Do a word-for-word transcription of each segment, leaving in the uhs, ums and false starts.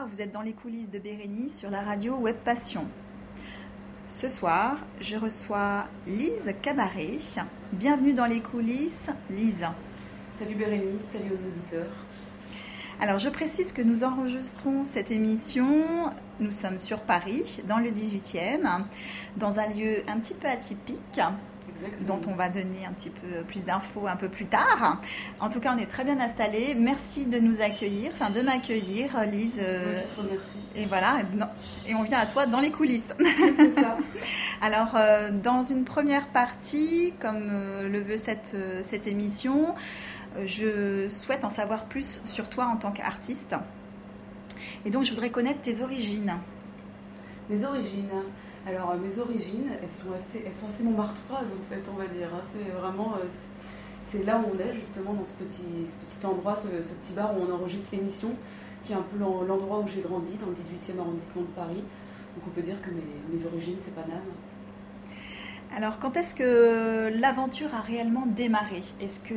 Bonsoir, vous êtes dans les coulisses de Bérénice sur la radio Web Passion. Ce soir, je reçois Lise Cabaret. Bienvenue dans les coulisses, Lise. Salut Bérénice, salut aux auditeurs. Alors, je précise que nous enregistrons cette émission, nous sommes sur Paris, dans le dix-huitième, dans un lieu un petit peu atypique, Exactement. Dont on va donner un petit peu plus d'infos un peu plus tard. En tout cas, on est très bien installés. Merci de nous accueillir, enfin de m'accueillir, Lise. C'est moi qui te remercie. Et voilà, et on vient à toi dans les coulisses. C'est ça. Alors, euh, dans une première partie, comme euh, le veut cette, euh, cette émission, euh, je souhaite en savoir plus sur toi en tant qu'artiste. Et donc, je voudrais connaître tes origines. Mes origines. Alors, mes origines, elles sont assez, elles sont assez Montmartroises, en fait, on va dire. C'est vraiment, c'est là où on est, justement, dans ce petit, ce petit endroit, ce, ce petit bar où on enregistre l'émission, qui est un peu l'endroit où j'ai grandi, dans le dix-huitième arrondissement de Paris. Donc, on peut dire que mes, mes origines, c'est Paname. Alors, quand est-ce que l'aventure a réellement démarré ? Est-ce que...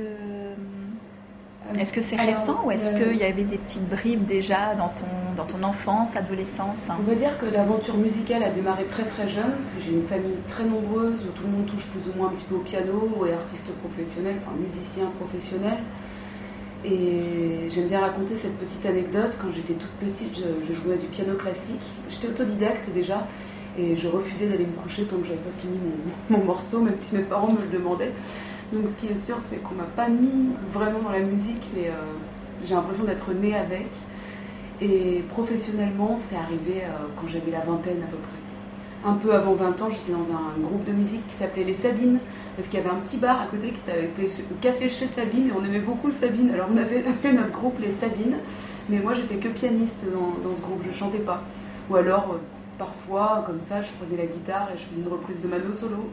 Est-ce que c'est récent ou est-ce euh, qu'il y avait des petites bribes déjà dans ton, dans ton enfance, adolescence ? On va dire que l'aventure musicale a démarré très très jeune, parce que j'ai une famille très nombreuse où tout le monde touche plus ou moins un petit peu au piano, ou est artiste professionnel, enfin musicien professionnel. Et j'aime bien raconter cette petite anecdote. Quand j'étais toute petite, je, je jouais du piano classique. J'étais autodidacte déjà, et je refusais d'aller me coucher tant que je n'avais pas fini mon, mon morceau, même si mes parents me le demandaient. Donc ce qui est sûr, c'est qu'on m'a pas mis vraiment dans la musique, mais euh, j'ai l'impression d'être née avec. Et professionnellement, c'est arrivé euh, quand j'avais la vingtaine à peu près. Un peu avant vingt ans, j'étais dans un groupe de musique qui s'appelait Les Sabines, parce qu'il y avait un petit bar à côté qui s'appelait le Café chez Sabine, et on aimait beaucoup Sabine. Alors on avait appelé notre groupe Les Sabines, mais moi j'étais que pianiste dans, dans ce groupe, je chantais pas. Ou alors, euh, parfois, comme ça, je prenais la guitare et je faisais une reprise de Mano solo.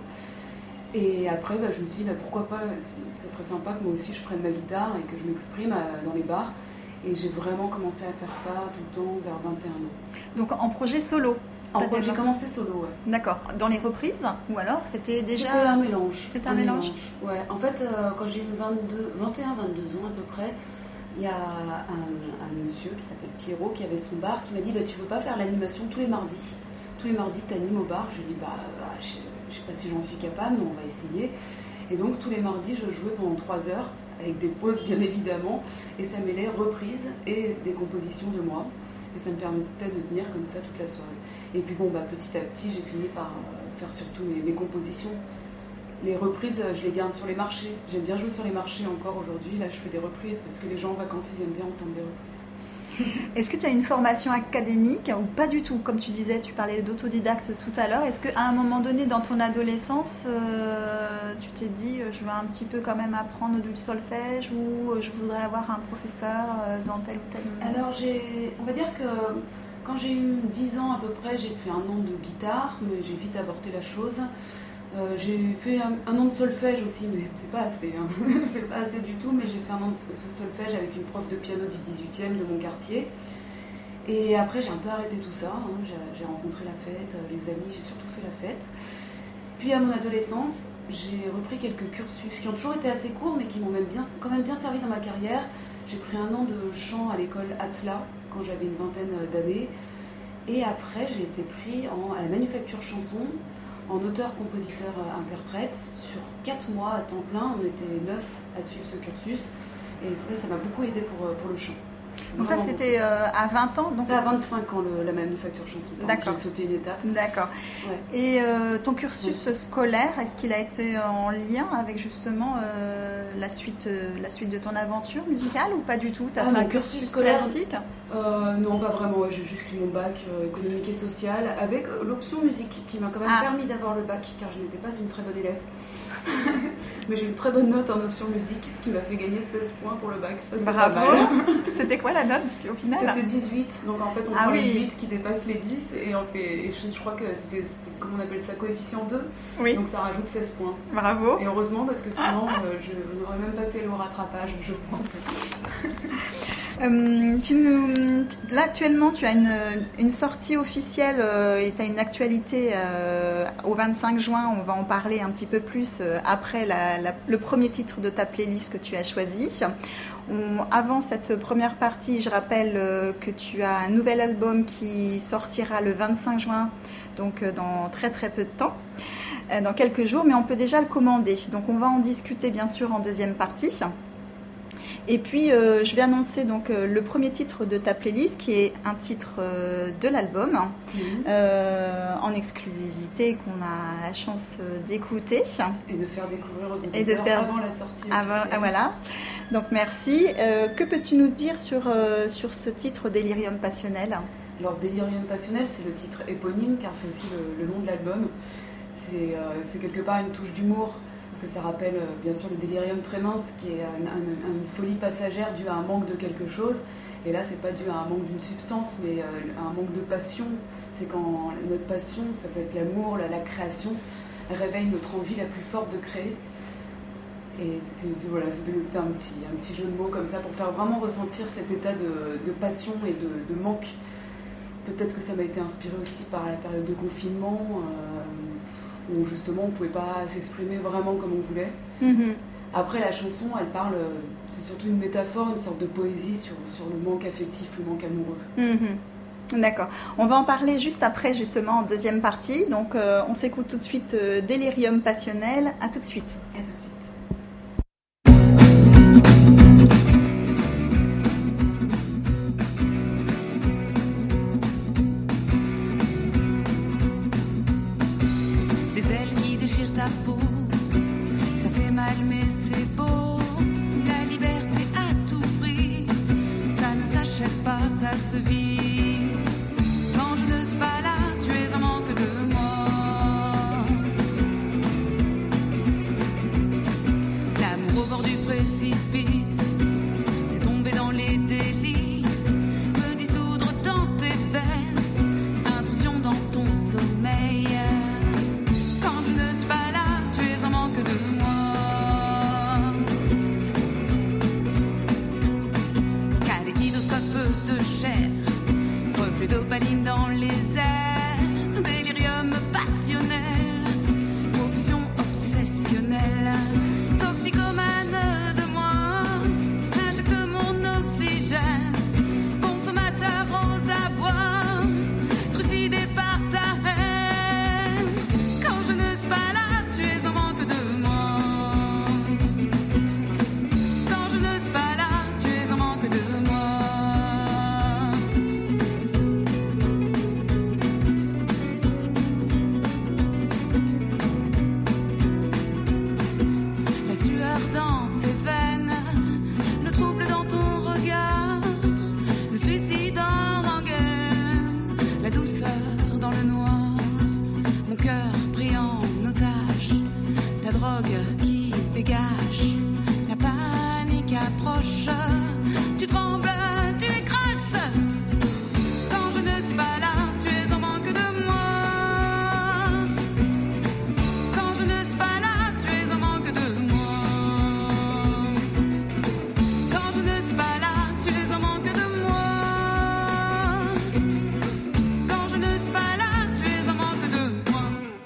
Et après, bah, je me suis dit, bah, pourquoi pas, ça serait sympa que moi aussi je prenne ma guitare et que je m'exprime euh, dans les bars. Et j'ai vraiment commencé à faire ça tout le temps vers vingt et un ans. Donc en projet solo ? En projet, j'ai commencé solo, ouais. D'accord. Dans les reprises ? Ou alors c'était déjà... C'était un mélange. C'était un, un mélange. mélange Ouais. En fait, euh, quand j'ai eu vingt-deux, vingt et un vingt-deux ans à peu près, il y a un, un monsieur qui s'appelle Pierrot qui avait son bar qui m'a dit, bah, tu veux pas faire l'animation tous les mardis ? Tous les mardis, t'animes au bar. Je lui ai dit, bah, bah je... Je ne sais pas si j'en suis capable, mais on va essayer. Et donc, tous les mardis, je jouais pendant trois heures, avec des pauses bien évidemment, et ça mêlait reprises et des compositions de moi. Et ça me permettait de tenir comme ça toute la soirée. Et puis bon, bah, petit à petit, j'ai fini par faire surtout mes, mes compositions. Les reprises, je les garde sur les marchés. J'aime bien jouer sur les marchés encore aujourd'hui. Là, je fais des reprises parce que les gens en vacances, ils aiment bien entendre des reprises. Est-ce que tu as une formation académique ou pas du tout ? Comme tu disais, tu parlais d'autodidacte tout à l'heure. Est-ce qu'à un moment donné, dans ton adolescence, euh, tu t'es dit « je veux un petit peu quand même apprendre du solfège » ou « je voudrais avoir un professeur dans tel ou tel… » Alors, j'ai, on va dire que quand j'ai eu dix ans à peu près, j'ai fait un an de guitare, mais j'ai vite avorté la chose. Euh, j'ai fait un, un an de solfège aussi, mais c'est pas assez, hein. C'est pas assez du tout, mais j'ai fait un an de solfège avec une prof de piano du dix-huitième de mon quartier. Et après, j'ai un peu arrêté tout ça, hein. j'ai, j'ai rencontré la fête, les amis, j'ai surtout fait la fête. Puis à mon adolescence, j'ai repris quelques cursus qui ont toujours été assez courts, mais qui m'ont même bien, quand même bien servi dans ma carrière. J'ai pris un an de chant à l'école Atla, quand j'avais une vingtaine d'années. Et après, j'ai été pris en, à la Manufacture Chanson, en auteur-compositeur-interprète, sur quatre mois à temps plein. On était neuf à suivre ce cursus et ça, ça m'a beaucoup aidé pour, pour le chant. Donc vraiment, ça c'était euh, à vingt ans donc... C'est à vingt-cinq ans le, la Manufacture Chanson. D'accord. J'ai sauté une étape. D'accord. Ouais. Et euh, ton cursus ouais. scolaire, est-ce qu'il a été en lien avec justement euh, la, suite, euh, la suite de ton aventure musicale ou pas du tout ? Tu as ah, fait un cursus, cursus scolaire classique ? euh, Non, pas vraiment. Ouais, j'ai juste eu mon bac euh, économique et social avec l'option musique qui m'a quand même ah. permis d'avoir le bac car je n'étais pas une très bonne élève. Mais j'ai une très bonne note en option musique, ce qui m'a fait gagner seize points pour le bac. Ça, c'est Bravo. Pas mal. C'était quoi la note au final ? C'était dix-huit, donc en fait on ah prend oui. les huit qui dépassent les dix et on fait, et je, je crois que c'était, c'est, comment on appelle ça, coefficient deux, oui. donc ça rajoute seize points. Bravo. Et heureusement parce que sinon euh, je n'aurais même pas pu aller au rattrapage, je pense. Euh, tu nous... Là actuellement tu as une, une sortie officielle euh, et tu as une actualité euh, au vingt-cinq juin, on va en parler un petit peu plus euh, après la, la, le premier titre de ta playlist que tu as choisi. On, avant cette première partie, je rappelle euh, que tu as un nouvel album qui sortira le vingt-cinq juin, donc euh, dans très très peu de temps, euh, dans quelques jours, mais on peut déjà le commander. Donc on va en discuter bien sûr en deuxième partie. Et puis euh, je vais annoncer donc euh, le premier titre de ta playlist, qui est un titre euh, de l'album, mmh. euh, en exclusivité, qu'on a la chance d'écouter et de faire découvrir aux auditeurs et de faire... avant la sortie avant, ah, voilà. Donc merci. Euh, que peux-tu nous dire sur, euh, sur ce titre Délirium Passionnel? Alors Délirium Passionnel, c'est le titre éponyme, car c'est aussi le, le nom de l'album. C'est, euh, c'est quelque part une touche d'humour, parce que ça rappelle euh, bien sûr le délirium très mince, qui est une, une, une folie passagère due à un manque de quelque chose. Et là, c'est pas dû à un manque d'une substance, mais euh, à un manque de passion. C'est quand notre passion, ça peut être l'amour, la, la création, elle réveille notre envie la plus forte de créer. Et c'est, c'est, voilà, c'était un petit, un petit jeu de mots comme ça pour faire vraiment ressentir cet état de, de passion et de, de manque. Peut-être que ça m'a été inspiré aussi par la période de confinement, euh, où justement on ne pouvait pas s'exprimer vraiment comme on voulait. Mm-hmm. Après, la chanson, elle parle, c'est surtout une métaphore, une sorte de poésie sur, sur le manque affectif, le manque amoureux. Mm-hmm. D'accord. On va en parler juste après, justement, en deuxième partie. Donc, euh, on s'écoute tout de suite euh, Délirium Passionnel. À tout de suite. À tout de suite. Des ailes qui déchirent ta peau, ça fait mal mais c'est beau. La liberté à tout prix, ça ne s'achète pas, ça se vit. Quand je ne suis pas là, tu es en manque de moi. L'amour au bord du précipice, c'est tomber dans les délices, me dissoudre dans tes veines, intrusion dans ton sommeil. Quand je ne suis pas là, tu es en manque de moi. Kaléidoscope de chair, reflet d'opaline dans les airs, délirium passionnel, profusion obsessionnelle, toxicomane de moi, injecte mon oxygène, consommateur aux abois, trucidé par ta haine. Quand je ne suis pas là, tu es en manque de moi. Quand je ne suis pas là, tu es en manque de moi. La sueur dans tes veines, le trouble dans ton regard, le suicide en rengaine, la douceur dans le noir, mon cœur pris en otage, ta drogue qui dégage, la panique approche, tu trembles, tu décroches. Quand je ne suis pas là, tu es en manque de moi. Quand je ne suis pas là, tu es en manque de moi. Quand je ne suis pas là, tu es en manque de moi. Quand je ne suis pas là, tu es en manque de moi.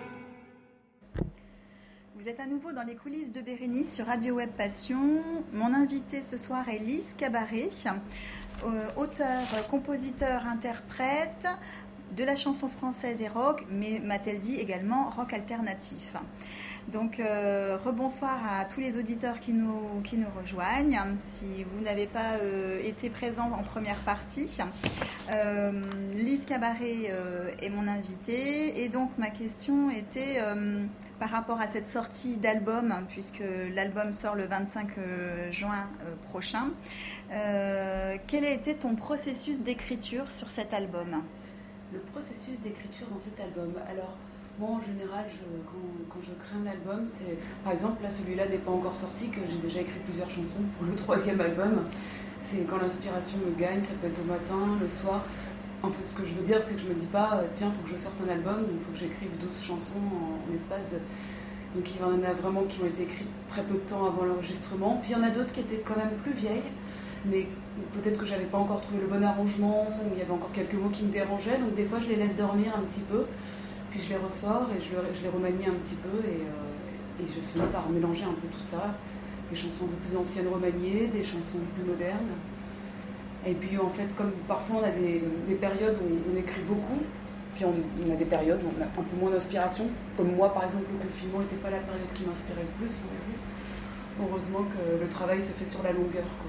Vous êtes à nouveau dans les coulisses de Bérénice sur Radio Web Passion. Mon invité ce soir est Lise Cabaret, euh, auteur, compositeur, interprète de la chanson française et rock, mais m'a-t-elle dit également rock alternatif. Donc, euh, rebonsoir à tous les auditeurs qui nous, qui nous rejoignent. Si vous n'avez pas euh, été présent en première partie, euh, Lise Cabaret euh, est mon invitée. Et donc, ma question était euh, par rapport à cette sortie d'album, puisque l'album sort le vingt-cinq juin euh, prochain. Euh, quel a été ton processus d'écriture sur cet album ? Le processus d'écriture dans cet album. Alors, moi, en général, je, quand, quand je crée un album, c'est... Par exemple, là, celui-là n'est pas encore sorti, que j'ai déjà écrit plusieurs chansons pour le troisième album. C'est quand l'inspiration me gagne, ça peut être au matin, le soir. En fait, ce que je veux dire, c'est que je me dis pas, tiens, il faut que je sorte un album, donc il faut que j'écrive douze chansons en, en espace de... Donc il y en a vraiment qui ont été écrites très peu de temps avant l'enregistrement. Puis il y en a d'autres qui étaient quand même plus vieilles, mais peut-être que j'avais pas encore trouvé le bon arrangement, ou il y avait encore quelques mots qui me dérangeaient, donc des fois je les laisse dormir un petit peu. Puis je les ressors et je, le, je les remanie un petit peu et, euh, et je finis par mélanger un peu tout ça. des chansons un peu plus anciennes remaniées, des chansons plus modernes. Et puis en fait, comme parfois on a des, des périodes où on, on écrit beaucoup, puis on, on a des périodes où on a un peu moins d'inspiration. Comme moi par exemple, le confinement n'était pas la période qui m'inspirait le plus, on va dire. Heureusement que le travail se fait sur la longueur, quoi.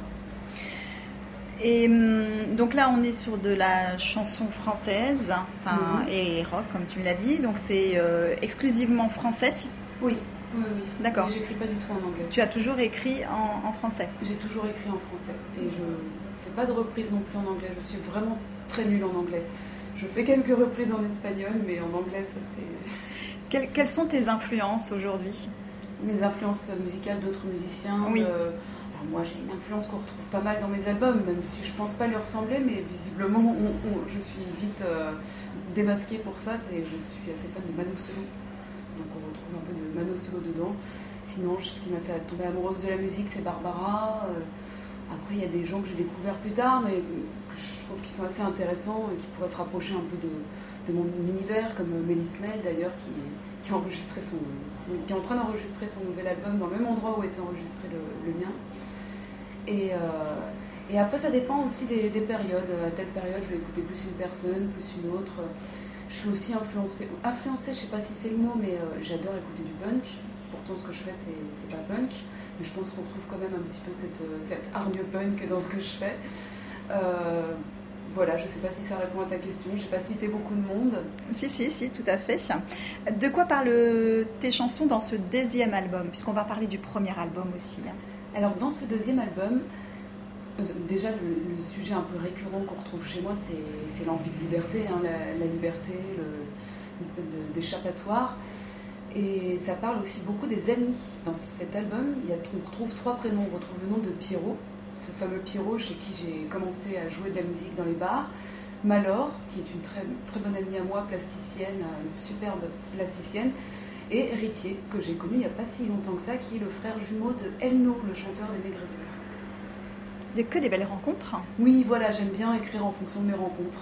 Et donc là, on est sur de la chanson française, enfin, mm-hmm. et rock, comme tu me l'as dit. Donc c'est euh, exclusivement français. Oui, oui, oui. D'accord. Mais j'écris pas du tout en anglais. Tu as toujours écrit en, en français? J'ai toujours écrit en français. Et je fais pas de reprises non plus en anglais. Je suis vraiment très nulle en anglais. Je fais quelques reprises en espagnol, mais en anglais, ça c'est... Quelles, quelles sont tes influences aujourd'hui? Mes influences musicales d'autres musiciens. Oui. De... Alors moi, j'ai une influence qu'on retrouve pas mal dans mes albums, même si je pense pas lui ressembler, mais visiblement, on, on, je suis vite euh, démasquée pour ça. C'est, je suis assez fan de Mano Solo, donc on retrouve un peu de Mano Solo dedans. Sinon, ce qui m'a fait tomber amoureuse de la musique, c'est Barbara. Euh, après, il y a des gens que j'ai découverts plus tard, mais que je trouve qu'ils sont assez intéressants et qui pourraient se rapprocher un peu de, de mon univers, comme Mélis Mel d'ailleurs, qui, qui, a enregistré son, son, qui est en train d'enregistrer son nouvel album dans le même endroit où était enregistré le, le mien. Et, euh, et après, ça dépend aussi des, des périodes. À telle période, je vais écouter plus une personne, plus une autre. Je suis aussi influencée. Influencée, je ne sais pas si c'est le mot, mais euh, j'adore écouter du punk. Pourtant, ce que je fais, c'est, c'est pas punk. Mais je pense qu'on retrouve quand même un petit peu cette, cette hargne punk dans ce que je fais. Euh, voilà, je ne sais pas si ça répond à ta question. Je n'ai pas cité beaucoup de monde. Si, si, si, tout à fait. De quoi parlent tes chansons dans ce deuxième album? Puisqu'on va parler du premier album aussi. Alors dans ce deuxième album, euh, déjà le, le sujet un peu récurrent qu'on retrouve chez moi, c'est, c'est l'envie de liberté, hein, la, la liberté, le, une espèce de, d'échappatoire. Et ça parle aussi beaucoup des amis. Dans cet album, il y a, on retrouve trois prénoms. On retrouve le nom de Pierrot, ce fameux Pierrot chez qui j'ai commencé à jouer de la musique dans les bars. Malor, qui est une très, très bonne amie à moi, plasticienne, une superbe plasticienne. Et Ritier, que j'ai connu il n'y a pas si longtemps que ça, qui est le frère jumeau de Elno, le chanteur des Négresses Vertes. De que des belles rencontres. Oui, voilà, j'aime bien écrire en fonction de mes rencontres.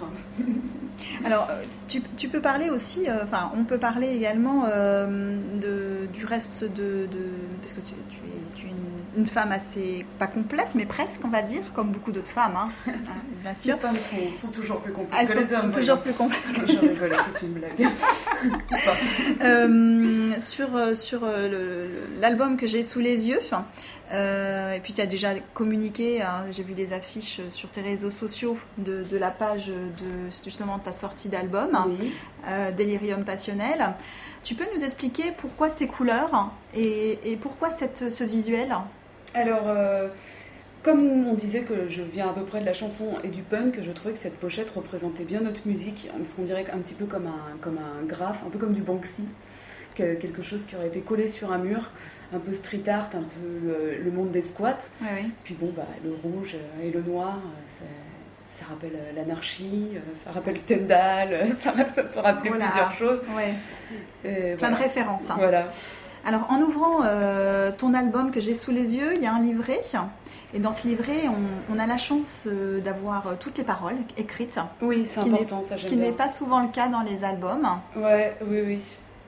Alors, tu, tu peux parler aussi, euh, enfin, on peut parler également euh, de, du reste de, de... Parce que tu, tu es, tu es une, une femme assez, pas complète, mais presque, on va dire, comme beaucoup d'autres femmes, hein, bien sûr. Les femmes sont, sont toujours plus complètes Elles que les sont hommes. toujours plus complètes. Je rigole, c'est une blague. euh, sur sur le, le, l'album que j'ai sous les yeux, euh, et puis tu as déjà communiqué, hein, j'ai vu des affiches sur tes réseaux sociaux de, de la page de justement ta sortie d'album, oui. euh, Delirium Passionnel. Tu peux nous expliquer pourquoi ces couleurs et, et pourquoi cette, ce visuel? Alors, euh, comme on disait que je viens à peu près de la chanson et du punk, je trouvais que cette pochette représentait bien notre musique, parce qu'on dirait un petit peu comme un, comme un graphe, un peu comme du Banksy, quelque chose qui aurait été collé sur un mur, un peu street art, un peu le, le monde des squats. Oui, oui. Puis bon, bah, le rouge et le noir, ça, ça rappelle l'anarchie, ça rappelle Stendhal, ça peut rappeler voilà. plusieurs choses. Ouais. Et plein voilà. de références. Hein. Voilà. Alors, en ouvrant euh, ton album que j'ai sous les yeux, il y a un livret. Et dans ce livret, on, on a la chance euh, d'avoir euh, toutes les paroles écrites. Oui, c'est important, ça j'aime Ce qui bien. n'est pas souvent le cas dans les albums. Ouais, oui, oui.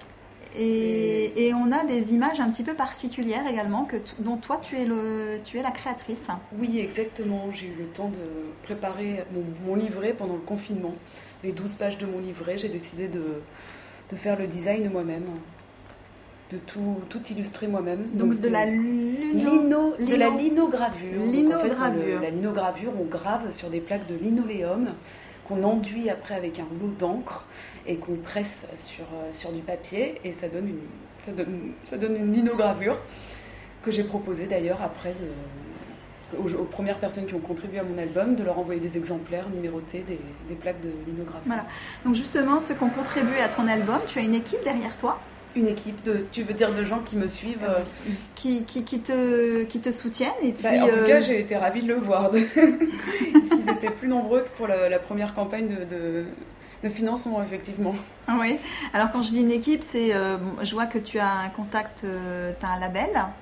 Et, et on a des images un petit peu particulières également, que t- dont toi, tu es, le, tu es la créatrice. Oui, exactement. J'ai eu le temps de préparer mon, mon livret pendant le confinement. Les douze pages de mon livret, j'ai décidé de, de faire le design moi-même. De tout, tout illustrer moi-même. Donc, Donc de, la lino... Lino, lino... de la linogravure. Linogravure. Donc, en fait, le, la linogravure, on grave sur des plaques de linoléum qu'on enduit après avec un rouleau d'encre et qu'on presse sur, sur du papier et ça donne une, ça donne, ça donne une linogravure que j'ai proposée d'ailleurs après de, aux, aux premières personnes qui ont contribué à mon album de leur envoyer des exemplaires numérotés des, des plaques de linogravure. Voilà. Donc justement, ceux qui ont contribué à ton album, tu as une équipe derrière toi? Une équipe de, tu veux dire de gens qui me suivent, euh... qui, qui, qui, te, qui te soutiennent et puis, bah, en euh... tout cas, j'ai été ravie de le voir. Ils étaient plus nombreux que pour la, la première campagne de, de, de financement, effectivement. Ah oui. Alors quand je dis une équipe, c'est, euh, je vois que tu as un contact, euh, tu as un label.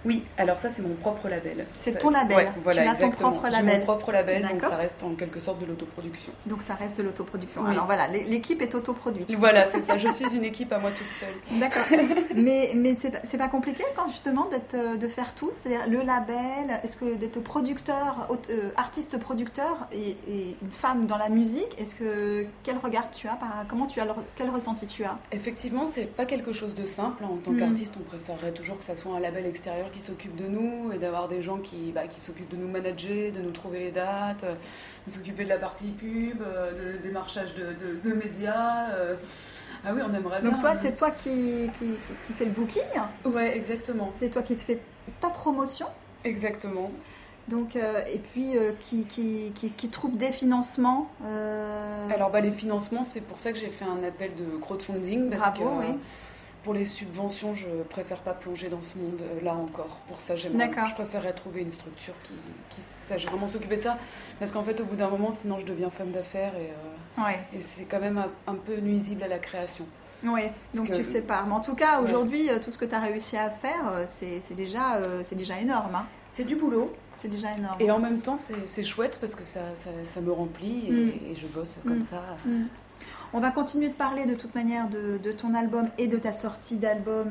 Oui, alors ça c'est mon propre label. C'est ça, ton label, ouais, voilà, tu as ton exactement. propre J'ai label. mon propre label, D'accord. donc ça reste en quelque sorte de l'autoproduction. Donc ça reste de l'autoproduction. Oui. Alors voilà, l'équipe est autoproduite. Voilà, c'est ça, je suis une équipe à moi toute seule. D'accord. mais mais c'est, c'est pas compliqué quand justement d'être, de faire tout, c'est-à-dire le label, est-ce que d'être producteur, euh, artiste producteur et, et une femme dans la musique, est-ce que quel regard tu as, par, comment tu as, quel ressenti tu as? Effectivement, c'est pas quelque chose de simple. En tant Mm. qu'artiste, on préférerait toujours que ça soit un label extérieur qui s'occupe de nous et d'avoir des gens qui, bah, qui s'occupent de nous manager, de nous trouver les dates, euh, de s'occuper de la partie pub, euh, de démarchage de, de, de médias. euh. Ah oui, on aimerait bien. Donc toi, c'est toi qui, qui, qui fait le booking, Ouais, exactement. c'est toi qui te fais ta promotion. Exactement. Donc, euh, et puis euh, qui, qui, qui, qui trouve des financements. euh, Alors bah, les financements, c'est pour ça que j'ai fait un appel de crowdfunding parce Bravo, que oui. pour les subventions, je préfère pas plonger dans ce monde euh, là encore. Pour ça, j'aimerais, D'accord. je préférerais trouver une structure qui, qui sache vraiment s'occuper de ça, parce qu'en fait, au bout d'un moment, sinon, je deviens femme d'affaires et, euh, Ouais. et c'est quand même un, un peu nuisible à la création. Oui, donc que- tu sépares. Mais en tout cas, Ouais. aujourd'hui, euh, tout ce que tu as réussi à faire, euh, c'est, c'est, déjà, euh, c'est déjà énorme. Hein. C'est du boulot C'est déjà énorme. et en même temps, c'est, c'est chouette parce que ça, ça, ça me remplit et, Mm. et je bosse comme Mm. ça. Mm. On va continuer de parler de toute manière de, de ton album et de ta sortie d'album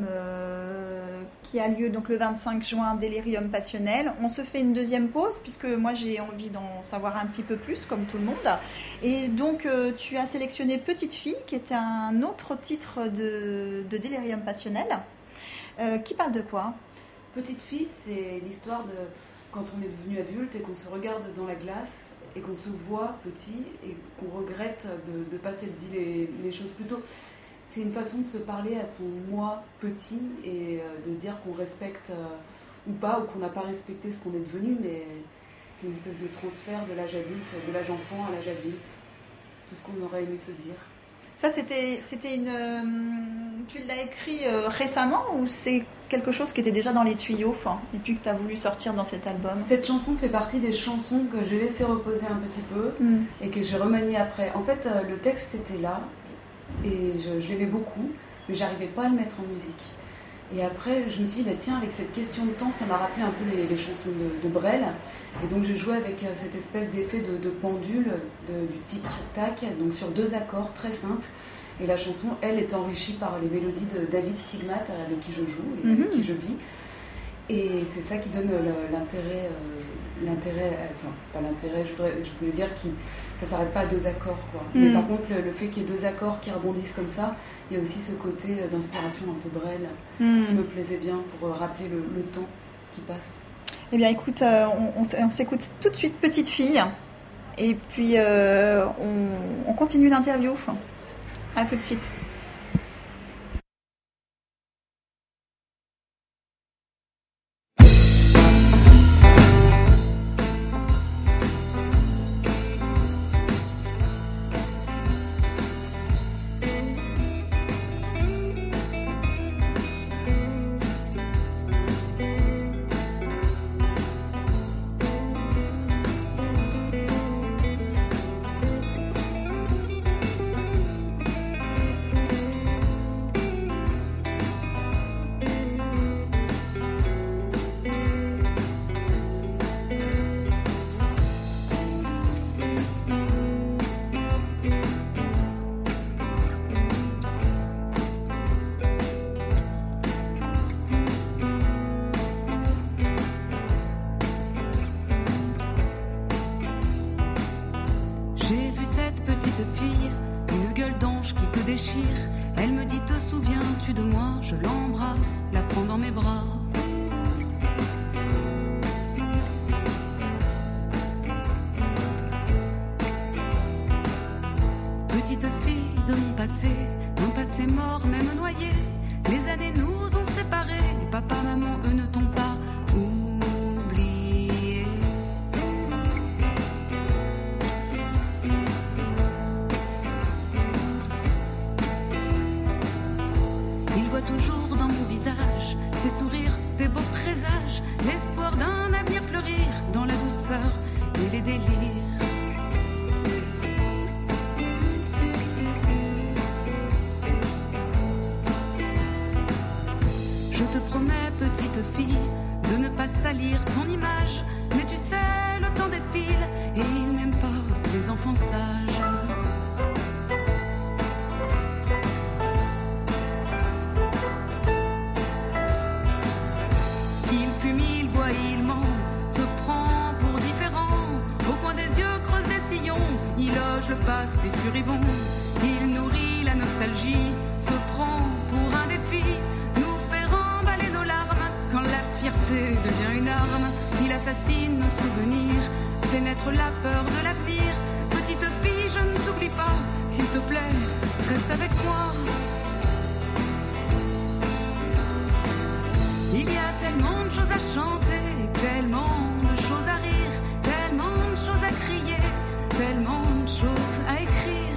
euh, qui a lieu donc le vingt-cinq juin, Délirium Passionnel. On se fait une deuxième pause puisque moi j'ai envie d'en savoir un petit peu plus comme tout le monde. Et donc euh, tu as sélectionné Petite Fille qui est un autre titre de, de Délirium Passionnel euh, qui parle de quoi? Petite Fille, c'est l'histoire de quand on est devenu adulte et qu'on se regarde dans la glace et qu'on se voit petit et qu'on regrette de ne pas s'être dit les, les choses plus tôt. C'est une façon de se parler à son moi petit et euh, de dire qu'on respecte euh, ou pas, ou qu'on n'a pas respecté ce qu'on est devenu, mais c'est une espèce de transfert de l'âge adulte, de l'âge enfant à l'âge adulte. Tout ce qu'on aurait aimé se dire. Ça, c'était, c'était une. euh, Tu l'as écrit euh, récemment ou c'est quelque chose qui était déjà dans les tuyaux enfin, et puis que tu as voulu sortir dans cet album? Cette chanson fait partie des chansons que j'ai laissé reposer un petit peu Mm. et que j'ai remanié après. En fait, euh, le texte était là et je, je l'aimais beaucoup, mais j'arrivais pas à le mettre en musique. Et après, je me suis dit, bah, tiens, avec cette question de temps, ça m'a rappelé un peu les, les chansons de, de Brel. Et donc, j'ai joué avec euh, cette espèce d'effet de, de pendule, de, du tic-tac, donc sur deux accords très simples. Et la chanson, elle, est enrichie par les mélodies de David Stigmat, avec qui je joue et avec Mhm. qui je vis. Et c'est ça qui donne le- l'intérêt, euh, l'intérêt, euh, enfin, pas l'intérêt, je voudrais, je voulais dire que ça s'arrête pas à deux accords, quoi. Mhm. Mais par contre, le, le fait qu'il y ait deux accords qui rebondissent comme ça, il y a aussi ce côté euh, d'inspiration un peu Brel Mm. qui me plaisait bien pour euh, rappeler le, le temps qui passe. Eh bien, écoute, euh, on, on s- on s'écoute tout de suite Petite Fille et puis euh, on, on continue l'interview. À tout de suite. J'ai vu cette petite fille, une gueule d'ange qui te déchire. Elle me dit, te souviens-tu de moi? Je l'embrasse, la prends dans mes bras. Petite fille de mon passé, un passé mort, même noyé. Les années nous ont séparés, et papa, maman, eux ne t'ont pas oublié. Il voit toujours dans mon visage tes sourires, tes beaux présages, l'espoir d'un avenir fleurir dans la douceur et les délires. Je te promets, petite fille, contre la peur de l'avenir. Petite fille, je ne t'oublie pas, s'il te plaît, reste avec moi. Il y a tellement de choses à chanter, tellement de choses à rire, tellement de choses à crier, tellement de choses à écrire.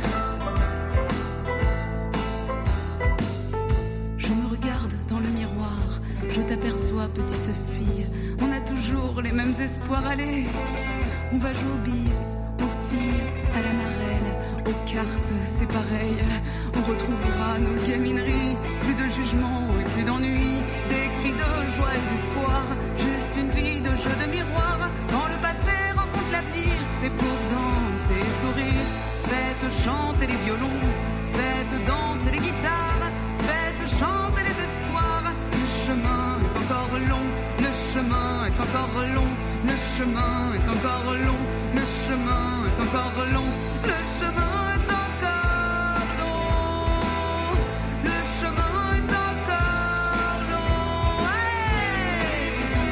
Je me regarde dans le miroir, je t'aperçois petite fille, on a toujours les mêmes espoirs. Allez, on va jouer aux billes, aux filles, à la marelle, aux cartes, c'est pareil. On retrouvera nos gamineries, plus de jugement et plus d'ennui, des cris de joie et d'espoir, juste une vie de jeu de miroir. Quand le passé rencontre l'avenir, c'est pour danser et sourire. Faites chanter les violons, faites danser les guitares, faites chanter les espoirs. Le chemin est encore long, le chemin est encore long, le chemin est encore long, le chemin est encore long, le chemin est encore long, le chemin est encore long. Hey!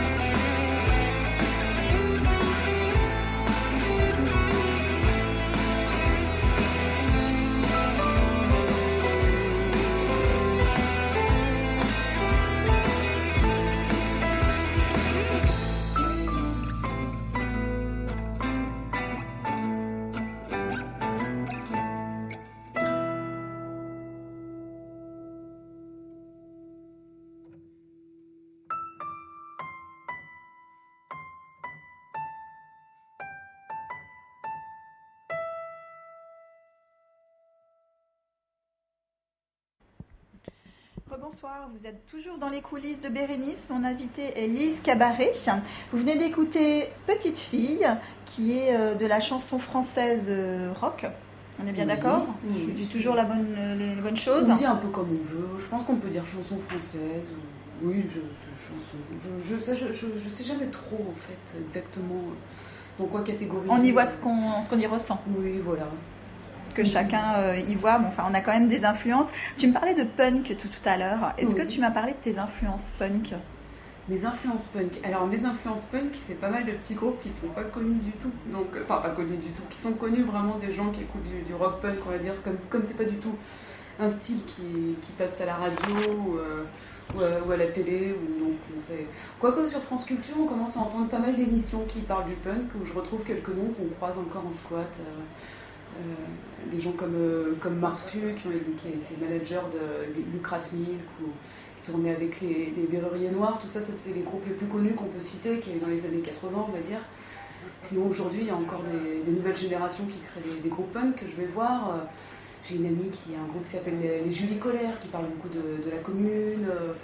Bonsoir, vous êtes toujours dans les coulisses de Bérénice. Mon invitée est Lise Cabaret. Vous venez d'écouter Petite Fille, qui est de la chanson française rock. On est bien oui, d'accord oui, Je dis toujours la bonne, les bonnes choses. On dit un peu comme on veut. Je pense qu'on peut dire chanson française. Oui, je, je, chanson. Je, je, ça, je, je, je sais jamais trop en fait exactement dans quoi catégoriser. On y voit ce qu'on, ce qu'on y ressent. Oui, voilà. Que chacun euh, y voit. Bon, enfin, on a quand même des influences. Tu me parlais de punk tout, tout à l'heure. Est-ce oui. que tu m'as parlé de tes influences punk ? Mes influences punk. Alors, mes influences punk, c'est pas mal de petits groupes qui sont pas connus du tout. Donc, enfin, pas connus du tout. Qui sont connus vraiment des gens qui écoutent du, du rock punk, on va dire. Comme, comme c'est pas du tout un style qui, qui passe à la radio ou, euh, ou, à, ou à la télé. Ou, donc, c'est... Quoique sur France Culture, on commence à entendre pas mal d'émissions qui parlent du punk, où je retrouve quelques noms qu'on croise encore en squat. Euh, Euh, des gens comme, euh, comme Marsu qui, ont, qui a été manager de Lucrat Milk ou qui tournait avec les, les Berruriers Noirs, tout ça, ça c'est les groupes les plus connus qu'on peut citer, qui est dans les années quatre-vingts on va dire. Sinon aujourd'hui il y a encore des, des nouvelles générations qui créent des, des groupes punk que je vais voir. Euh, j'ai une amie qui a un groupe qui s'appelle les, les Julie Colère qui parle beaucoup de, de la commune, euh,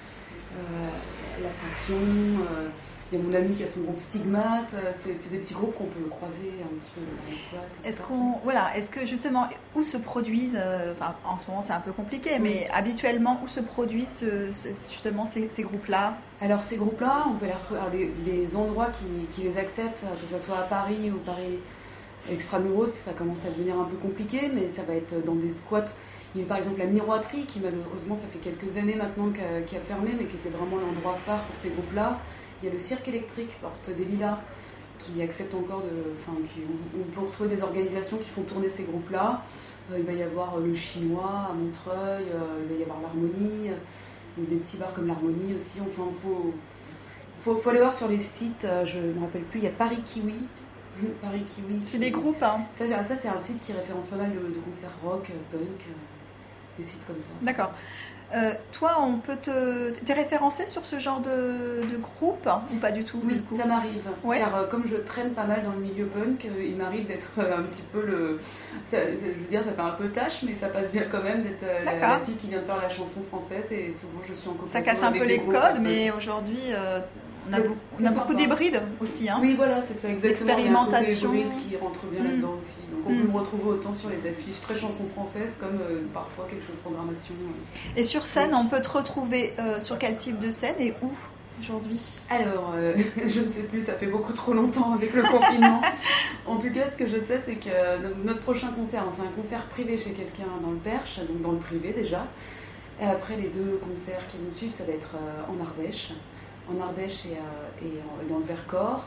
euh, la fraction. Euh, Il y a mon ami qui a son groupe Stigmate, c'est, c'est des petits groupes qu'on peut croiser un petit peu dans les squats. Est-ce, qu'on, voilà, est-ce que justement, où se produisent, euh, enfin, en ce moment c'est un peu compliqué, oui. mais habituellement, où se produisent ce, ce, justement ces, ces groupes-là ? Alors ces groupes-là, on peut les retrouver à des, des endroits qui, qui les acceptent, que ce soit à Paris ou Paris extramuros, ça commence à devenir un peu compliqué, mais ça va être dans des squats. Il y a eu par exemple la Miroiterie, qui malheureusement, ça fait quelques années maintenant qui a, qui a fermé, mais qui était vraiment l'endroit phare pour ces groupes-là. Il y a le Cirque électrique, Porte des Lilas, qui accepte encore de... Enfin, qui, on peut retrouver des organisations qui font tourner ces groupes-là. Euh, il va y avoir le Chinois à Montreuil, euh, il va y avoir l'Harmonie, euh, des petits bars comme l'Harmonie aussi. Enfin, il faut, faut, faut aller voir sur les sites, euh, je ne me rappelle plus, il y a Paris Kiwi. Paris Kiwi. C'est des groupes, hein. Ça, ça, c'est un site qui référence pas mal de, de concerts rock, punk, euh, des sites comme ça. D'accord. Euh, toi, on peut te... T'es référencé sur ce genre de, de groupe hein, ou pas du tout? Oui, du coup ça m'arrive. Ouais. Car euh, comme je traîne pas mal dans le milieu punk, euh, il m'arrive d'être euh, un petit peu le... Ça, je veux dire, ça fait un peu tâche, mais ça passe bien quand même d'être euh, la, la fille qui vient de faire la chanson française et souvent je suis en compagnie. Ça casse un peu les codes, mais aujourd'hui... Euh... On a, beaucoup, on a beaucoup d'hybrides aussi. Hein. Oui, voilà, c'est ça, exactement. L'expérimentation. Il y a un côté hybride qui rentre bien mmh. là-dedans aussi. Donc on mmh. peut me retrouver autant sur les affiches très chansons françaises comme euh, parfois quelques programmations. Euh. Et sur scène, donc, on peut te retrouver euh, sur quel type de scène et où aujourd'hui? Alors, euh, je ne sais plus, ça fait beaucoup trop longtemps avec le confinement. En tout cas, ce que je sais, c'est que notre prochain concert, hein, c'est un concert privé chez quelqu'un dans le Perche, donc dans le privé déjà. Et après, les deux concerts qui vont suivre, ça va être euh, en Ardèche. en Ardèche et, euh, et, en, et dans le Vercors.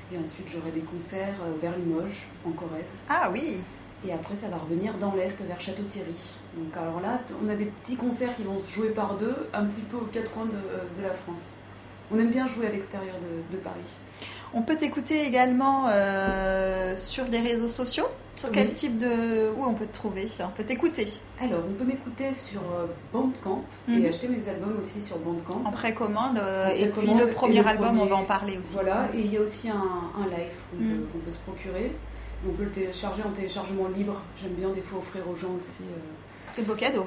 Et ensuite, j'aurai des concerts euh, vers Limoges, en Corrèze. Ah oui. Et après, ça va revenir dans l'Est, vers Château-Thierry. Donc alors là, on a des petits concerts qui vont se jouer par deux, un petit peu aux quatre coins de, de la France. On aime bien jouer à l'extérieur de, de Paris. On peut t'écouter également euh, sur les réseaux sociaux. Sur quel Oui. type de... Où on peut te trouver? On peut t'écouter Alors, on peut m'écouter sur euh, Bandcamp Mhm. et acheter mes albums aussi sur Bandcamp. en précommande. euh, En et puis précommande, le et premier le album, premier- on va en parler aussi. Voilà, et il y a aussi un, un live qu'on Mhm. peut, qu'on peut se procurer. On peut le télécharger en téléchargement libre. J'aime bien des fois offrir aux gens aussi. euh. Quel beau cadeau.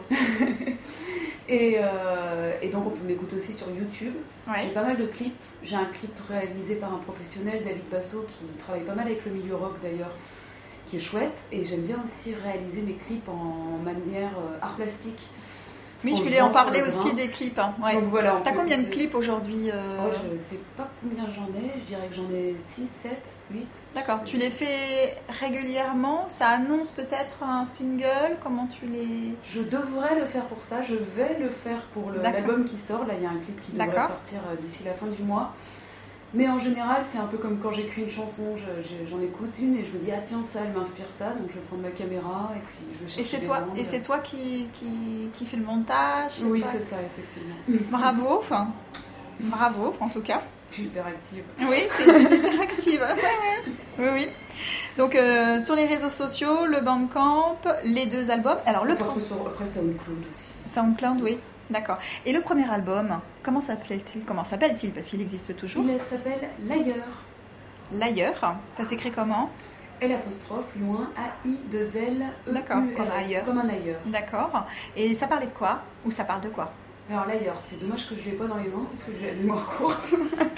Et, euh, et donc, on peut m'écouter aussi sur YouTube. J'ai Ouais. pas mal de clips. J'ai un clip réalisé par un professionnel, David Basso, qui travaille pas mal avec le milieu rock d'ailleurs, qui est chouette. Et j'aime bien aussi réaliser mes clips en manière euh, art plastique. Oui, en je voulais jouant en parler sur le aussi grain. des clips. Hein. Ouais. Donc voilà. on T'as peut combien de écouter- clips aujourd'hui euh, Oh, je sais pas combien j'en ai. Je dirais que j'en ai six, sept, huit. D'accord, tu les fais régulièrement? Ça annonce peut-être un single? Comment tu les... Je devrais le faire pour ça. Je vais le faire pour le- D'accord. l'album qui sort. Là, il y a un clip qui devrait D'accord. sortir euh, d'ici la fin du mois. Mais en général, c'est un peu comme quand j'écris une chanson, je- j'ai- j'en écoute une et je me dis ah tiens ça, elle m'inspire ça, donc je vais prendre ma caméra et puis je vais chercher Et c'est des toi, angles. et c'est toi qui, qui, qui fais le montage? c'est Oui, toi c'est ça effectivement. Bravo, enfin, bravo en tout cas. Je suis hyper active. Oui, c'est c'est hyper active. Oui, oui. Donc euh, sur les réseaux sociaux, le Bandcamp, les deux albums. Alors le On peut premier retrouver sur après SoundCloud aussi. SoundCloud, oui, d'accord. Et le premier album, comment s'appelle-t-il? Comment s'appelle-t-il? Parce qu'il existe toujours. Il s'appelle L'ailleurs. L'ailleurs, ça s'écrit comment? L apostrophe plus loin A I deux L E D'accord, U comme R ailleurs. S, comme un ailleurs. D'accord. Et ça parlait de quoi? Ou ça parle de quoi? Alors l'ailleurs, c'est dommage que je l'ai pas dans les mains parce que j'ai la mémoire courte.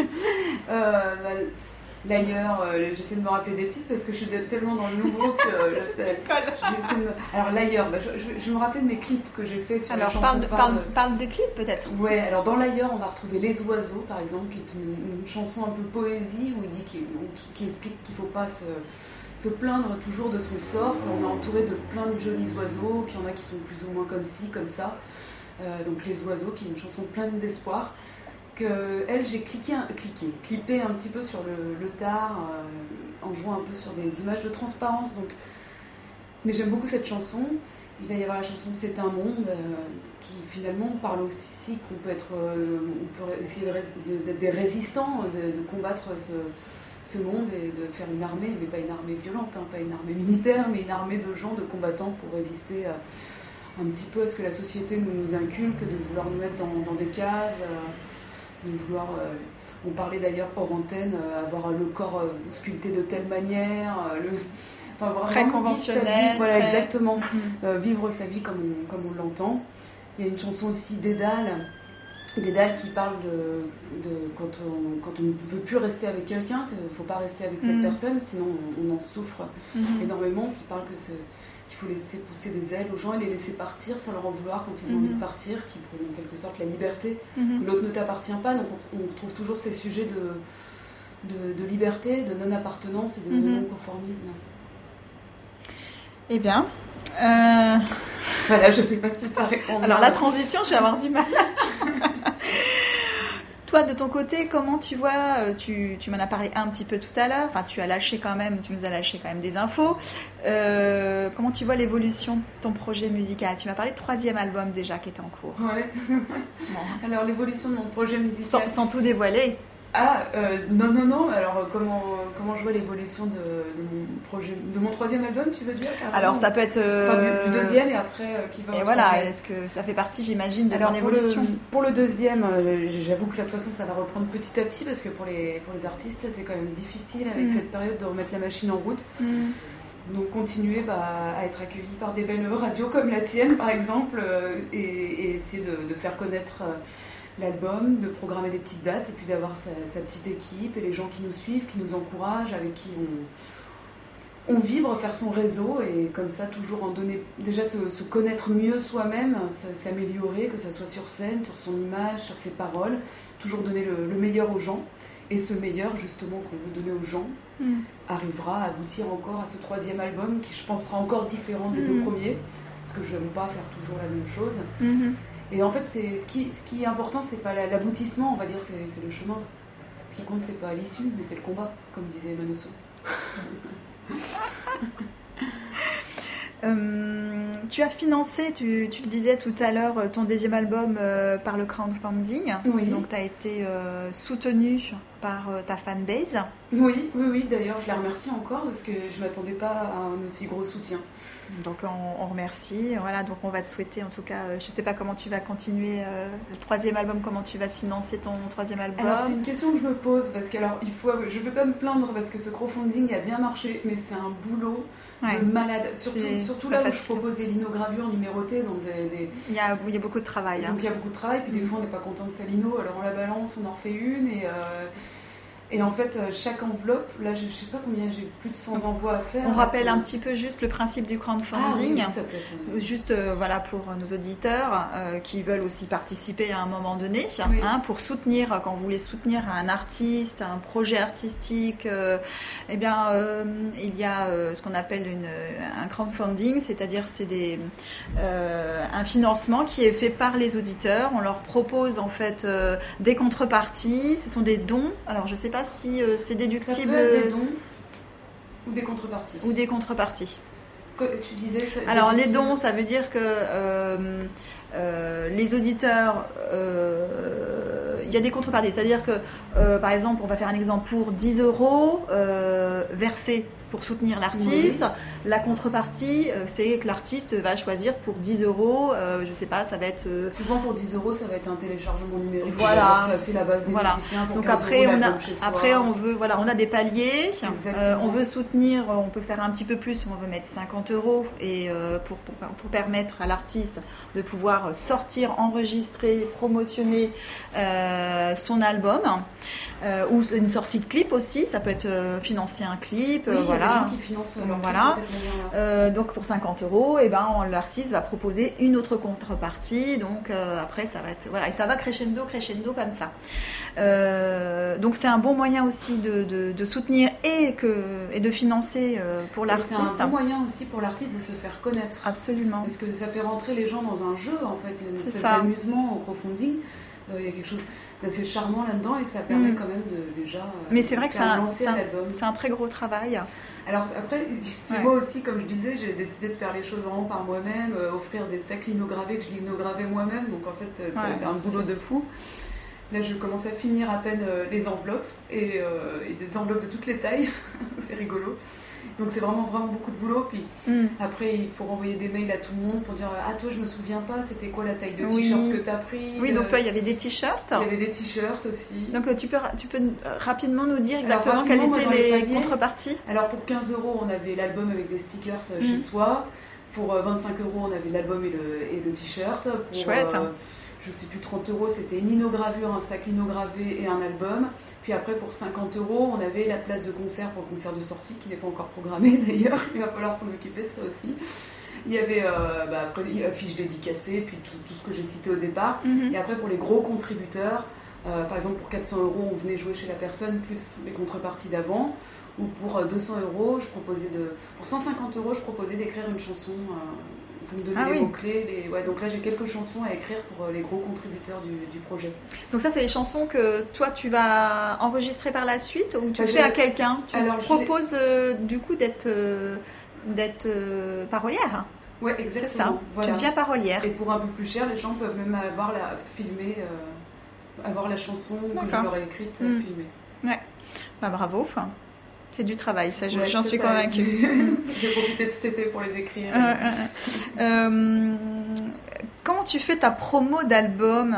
euh, bah, L'ailleurs, euh, j'essaie de me rappeler des titres parce que je suis tellement dans le nouveau que euh, je sais- j'essaie de me- Alors l'ailleurs, bah, je, je- je me rappelais de mes clips que j'ai fait sur Alors les chansons parle, phares parle, de- parle des clips peut-être. Ouais, alors dans l'ailleurs, on va retrouver Les Oiseaux par exemple, qui est une, une chanson un peu poésie où il dit qu'il- où- qui, qui explique qu'il ne faut pas se, se plaindre toujours de son sort, qu'on est entouré de plein de jolis oiseaux, qu'il y en a qui sont plus ou moins comme ci, comme ça. Euh, donc Les Oiseaux, qui est une chanson pleine d'espoir. Que elle, j'ai cliqué, un- cliqué, clippé un petit peu sur le, le tard, euh, en jouant un peu sur des images de transparence. Donc, mais j'aime beaucoup cette chanson. Il va y avoir la chanson C'est un monde, euh, qui finalement parle aussi qu'on peut être, euh, on peut essayer de rés- de- d'être des résistants, de, de combattre ce, ce monde et de faire une armée, mais pas une armée violente, hein, pas une armée militaire, mais une armée de gens, de combattants pour résister à, un petit peu à ce que la société nous, nous inculque, de vouloir nous mettre dans, dans des cases, euh, de vouloir. Euh, on parlait d'ailleurs hors antenne, euh, avoir le corps euh, sculpté de telle manière, euh, le, enfin, vraiment Très vivre sa conventionnel, vie, voilà, très- exactement. Mm. Euh, vivre sa vie comme on, comme on l'entend. Il y a une chanson aussi d'Edal, d'Edal qui parle de, de quand, on, quand on ne veut plus rester avec quelqu'un, qu'il ne faut pas rester avec cette Mm. personne, sinon on, on en souffre Mhm. énormément, qui parle que c'est, qu'il faut laisser pousser des ailes aux gens et les laisser partir sans leur en vouloir quand ils ont Mhm. envie de partir, qui prennent en quelque sorte la liberté, Mhm. que l'autre ne t'appartient pas. Donc on, on retrouve toujours ces sujets de, de, de liberté, de non-appartenance et de Mhm. non-conformisme. Eh bien, euh, Voilà, je sais pas si ça répond. alors la transition, je vais avoir du mal. Toi, de ton côté, comment tu vois, euh, tu, tu m'en as parlé un petit peu tout à l'heure, enfin tu as lâché quand même, tu nous as lâché quand même des infos. Euh, comment tu vois l'évolution de ton projet musical? Tu m'as parlé de troisième album déjà qui était en cours. Ouais. Bon, Alors l'évolution de mon projet musical. sans, sans tout dévoiler. Ah euh, non non non. Alors euh, comment comment je vois l'évolution de, de mon projet, de mon troisième album, tu veux dire carrément? Alors ça peut être... euh, Enfin, du, du deuxième et après euh, qui va. Et au voilà, troisième. est-ce que ça fait partie, j'imagine, de Alors ton pour le, évolution? pour le deuxième, euh, j'avoue que là, de toute façon ça va reprendre petit à petit parce que pour les pour les artistes c'est quand même difficile avec Mm. cette période de remettre la machine en route. Mm. Donc continuer bah, à être accueilli par des belles radios comme la tienne par exemple euh, et, et essayer de, de faire connaître euh, l'album, de programmer des petites dates et puis d'avoir sa, sa petite équipe et les gens qui nous suivent, qui nous encouragent, avec qui on, on vibre, faire son réseau et comme ça toujours en donner, déjà se, se connaître mieux soi-même, s'améliorer, que ça soit sur scène, sur son image, sur ses paroles, toujours donner le, le meilleur aux gens. Et ce meilleur justement qu'on veut donner aux gens Mm. arrivera à aboutir encore à ce troisième album qui je pense sera encore différent des Mm. deux premiers parce que je n'aime pas faire toujours la même chose. Mhm. Et en fait c'est, ce, qui, ce qui est important c'est pas la- l'aboutissement, on va dire, c'est, c'est le chemin. Ce qui compte, c'est pas l'issue, mais c'est le combat, comme disait Manosso. Euh, tu as financé, tu, tu le disais tout à l'heure, ton deuxième album euh, par le crowdfunding. Oui. Donc tu as été euh, soutenu par euh, ta fanbase. Oui, oui, oui. D'ailleurs, je la remercie encore parce que je ne m'attendais pas à un aussi gros soutien. Donc on, on remercie. Voilà, donc on va te souhaiter, en tout cas, euh, je ne sais pas comment tu vas continuer euh, le troisième album, comment tu vas financer ton troisième album. Alors c'est une question que je me pose parce que alors il faut, je ne veux pas me plaindre parce que ce crowdfunding a bien marché, mais c'est un boulot ouais. de malade. Surtout, surtout là où facile. Je propose des linogravures numérotées dans des, des... Il, y a, il y a beaucoup de travail. Donc hein. il y a beaucoup de travail, puis des fois on n'est pas content de sa lino, alors on la balance, on en refait une et... Euh... Et en fait, chaque enveloppe, là je ne sais pas combien, j'ai plus de cent envois à faire. On là, rappelle c'est... un petit peu juste le principe du crowdfunding. Ah, oui, ça peut être... Juste euh, voilà, pour nos auditeurs euh, qui veulent aussi participer à un moment donné, oui. hein, pour soutenir, quand vous voulez soutenir un artiste, un projet artistique, euh, eh bien, euh, il y a euh, ce qu'on appelle une, un crowdfunding, c'est-à-dire c'est des, euh, un financement qui est fait par les auditeurs. On leur propose en fait euh, des contreparties, ce sont des dons. Alors je ne sais pas si euh, c'est déductible. Ça peut être des dons ou des contreparties. Ou des contreparties. Tu disais. Ça, Alors les dons, ça veut dire que euh, euh, les auditeurs, euh, il y a des contreparties. C'est-à-dire que, euh, par exemple, on va faire un exemple pour dix euros euh, versés pour soutenir l'artiste. Oui. La contrepartie, euh, c'est que l'artiste va choisir pour dix euros, euh, je sais pas, ça va être... Euh... Souvent pour dix euros, ça va être un téléchargement numérique. Voilà. C'est la base des voilà. musiciens. Pour donc après, on a, après on veut, voilà, on a des paliers. Euh, on veut soutenir, on peut faire un petit peu plus, on veut mettre cinquante euros et euh, pour, pour, pour permettre à l'artiste de pouvoir sortir, enregistrer, promotionner euh, son album. Euh, ou une sortie de clip aussi, ça peut être euh, financer un clip. Oui, euh, voilà. Il y a des gens qui financent leur voilà. clip de cette manière-là. Euh, donc pour cinquante euros, eh ben, l'artiste va proposer une autre contrepartie. Donc euh, après, ça va être voilà, et ça va crescendo, crescendo comme ça. Euh, donc c'est un bon moyen aussi de, de, de soutenir et que et de financer euh, pour l'artiste. C'est un bon moyen aussi pour l'artiste de se faire connaître. Absolument. Parce que ça fait rentrer les gens dans un jeu en fait, il y a une espèce d'amusement au crowdfunding. Euh, il y a quelque chose d'assez charmant là-dedans et ça permet mmh. quand même de déjà. Euh, Mais c'est vrai que c'est un, c'est, un, c'est un très gros travail. Alors après, ouais. moi aussi, comme je disais, j'ai décidé de faire les choses vraiment par moi-même, euh, offrir des sacs linogravés que je linogravais moi-même, donc en fait, euh, ouais, c'est un boulot c'est... de fou. Là, je commence à finir à peine euh, les enveloppes et, euh, et des enveloppes de toutes les tailles, c'est rigolo. Donc c'est vraiment vraiment beaucoup de boulot. Puis mm. après il faut renvoyer des mails à tout le monde pour dire ah toi je me souviens pas c'était quoi la taille de oui. t-shirt que t'as pris. Oui donc toi il y avait des t-shirts. Il y avait des t-shirts aussi. Donc tu peux tu peux rapidement nous dire exactement quelles étaient les, les contreparties. Alors pour quinze euros on avait l'album avec des stickers mm. chez soi. Pour vingt-cinq euros on avait l'album et le, et le t-shirt. Pour, Chouette. Euh, je sais plus trente euros c'était une linogravure, un sac linogravé et un album. Puis après, pour cinquante euros, on avait la place de concert pour le concert de sortie, qui n'est pas encore programmé d'ailleurs, il va falloir s'en occuper de ça aussi. Il y avait euh, bah, après, affiches dédicacées, puis tout, tout ce que j'ai cité au départ. Mm-hmm. Et après, pour les gros contributeurs, euh, par exemple, pour quatre cents euros, on venait jouer chez la personne, plus les contreparties d'avant. Ou pour deux cents euros, je proposais de... Pour cent cinquante euros, je proposais d'écrire une chanson... Euh, vous me donnez ah, les oui. mots-clés. Les... Ouais, donc là, j'ai quelques chansons à écrire pour les gros contributeurs du, du projet. Donc ça, c'est les chansons que toi, tu vas enregistrer par la suite ou tu bah, fais à quelqu'un. Tu Alors, proposes euh, du coup d'être, euh, d'être euh, parolière. Oui, exactement. C'est ça. Voilà. Tu deviens parolière. Et pour un peu plus cher, les gens peuvent même avoir la, filmer, euh, avoir la chanson D'accord. que je leur ai écrite, mmh. filmée. Ouais. Bah, bravo. Enfin, c'est du travail, ça, ouais, j'en suis ça, convaincue. J'ai profité de cet été pour les écrire. Euh, euh, euh, comment tu fais ta promo d'album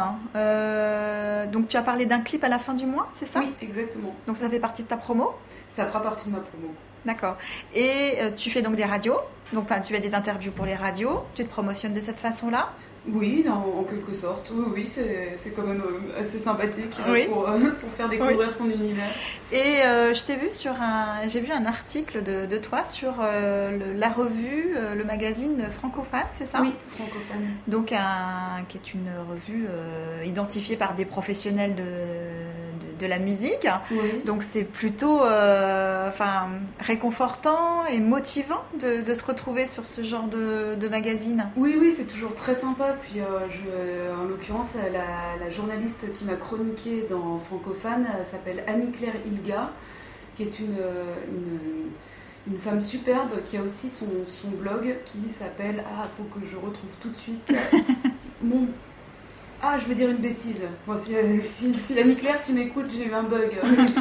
euh, Donc tu as parlé d'un clip à la fin du mois, c'est ça? Oui, exactement. Donc ça fait partie de ta promo? Ça fera partie de ma promo. D'accord. Et euh, tu fais donc des radios, donc tu fais des interviews pour les radios, tu te promotionnes de cette façon-là? Oui, en, en quelque sorte. Oui, oui c'est, c'est quand même assez sympathique oui. pour, euh, pour faire découvrir oui. son univers. Et euh, je t'ai vu sur un, j'ai vu un article de, de toi sur euh, le, la revue, euh, le magazine Francophone, c'est ça? Oui, Francophone. Donc, un, qui est une revue euh, identifiée par des professionnels de, de, de la musique. Oui. Donc c'est plutôt euh, enfin, réconfortant et motivant de, de se retrouver sur ce genre de, de magazine. Oui, oui, c'est toujours très sympa. Puis, euh, je, en l'occurrence, la, la journaliste qui m'a chroniqué dans Francophane s'appelle Annie-Claire Ilga, qui est une, une, une femme superbe qui a aussi son, son blog qui s'appelle... Ah, il faut que je retrouve tout de suite... Mon... Ah, je vais dire une bêtise. Bon, si, si, si Annie-Claire, tu m'écoutes, j'ai eu un bug.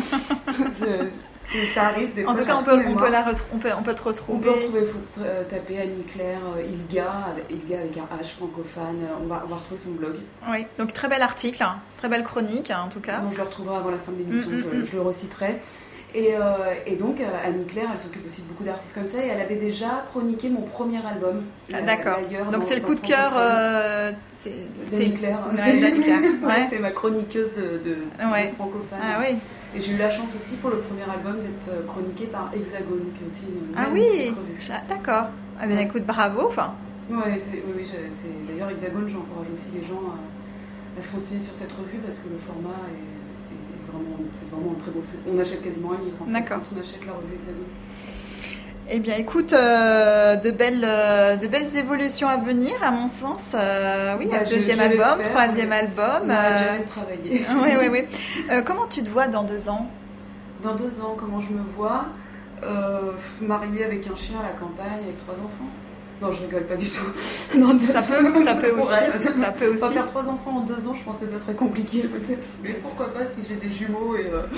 je, ça arrive des fois. En tout cas, on peut, on, peut la retr- on, peut, on peut te retrouver. On peut retrouver, il faut euh, taper Annie-Claire euh, Ilga, avec, Ilga avec un H francophone. On va, on va retrouver son blog. Oui, donc très bel article, hein, très belle chronique hein, en tout cas. Sinon, je le retrouverai avant la fin de l'émission, mmh, je, mmh. je le reciterai. Et, euh, et donc, Annie-Claire, elle s'occupe aussi de beaucoup d'artistes comme ça, et elle avait déjà chroniqué mon premier album. Ah, d'accord. Donc dans, c'est le coup de cœur. Euh, c'est Annie-Claire. Ouais, ouais. C'est ma chroniqueuse de, de, ouais. de francophone. Ah oui. Et j'ai eu la chance aussi pour le premier album d'être chroniquée par Hexagone, qui est aussi une ah oui. revue. Ah, d'accord. Ah bien, écoute, bravo. Enfin. Ouais, c'est, oui, oui, c'est, d'ailleurs Hexagone, j'encourage aussi les gens à, à se renseigner sur cette revue parce que le format est Vraiment, c'est vraiment très beau. On achète quasiment un livre en fait, quand on achète la revue Hexagone. Eh bien, écoute, euh, de, belles, euh, de belles évolutions à venir, à mon sens. Euh, oui, bah, deuxième je, je album, troisième album. On a euh... déjà travaillé. Oui, oui, oui. Euh, comment tu te vois dans deux ans ? Dans deux ans, comment je me vois euh, mariée avec un chien à la campagne, avec trois enfants. Non, je rigole pas du tout. Non, ça peut, ça peut aussi. Ça peut aussi. Pas faire trois enfants en deux ans, je pense que ça serait compliqué peut-être. Mais pourquoi pas si j'ai des jumeaux et. Euh...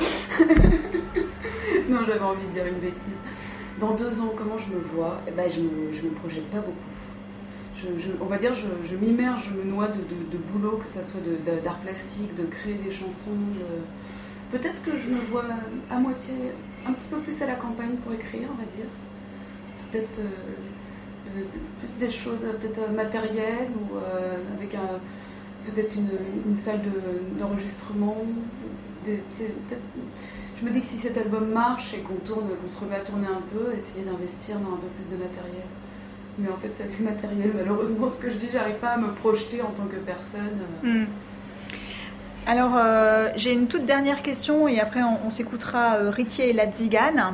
non, j'avais envie de dire une bêtise. Dans deux ans, comment je me vois ? Eh ben, je me, je me projette pas beaucoup. Je, je, on va dire, je, je m'immerge, je me noie de, de, de boulot, que ça soit de, de, d'art plastique, de créer des chansons. De... Peut-être que je me vois à moitié, un petit peu plus à la campagne pour écrire, on va dire. Peut-être. Euh... De, de, plus des choses peut-être matérielles ou euh, avec un, peut-être une, une salle de, d'enregistrement. Des, c'est, je me dis que si cet album marche et qu'on tourne, qu'on se remet à tourner un peu, essayer d'investir dans un peu plus de matériel. Mais en fait, c'est assez matériel, malheureusement, ce que je dis, j'arrive pas à me projeter en tant que personne. Mm. Alors, euh, j'ai une toute dernière question et après on, on s'écoutera euh, Ritier et la Tzigane.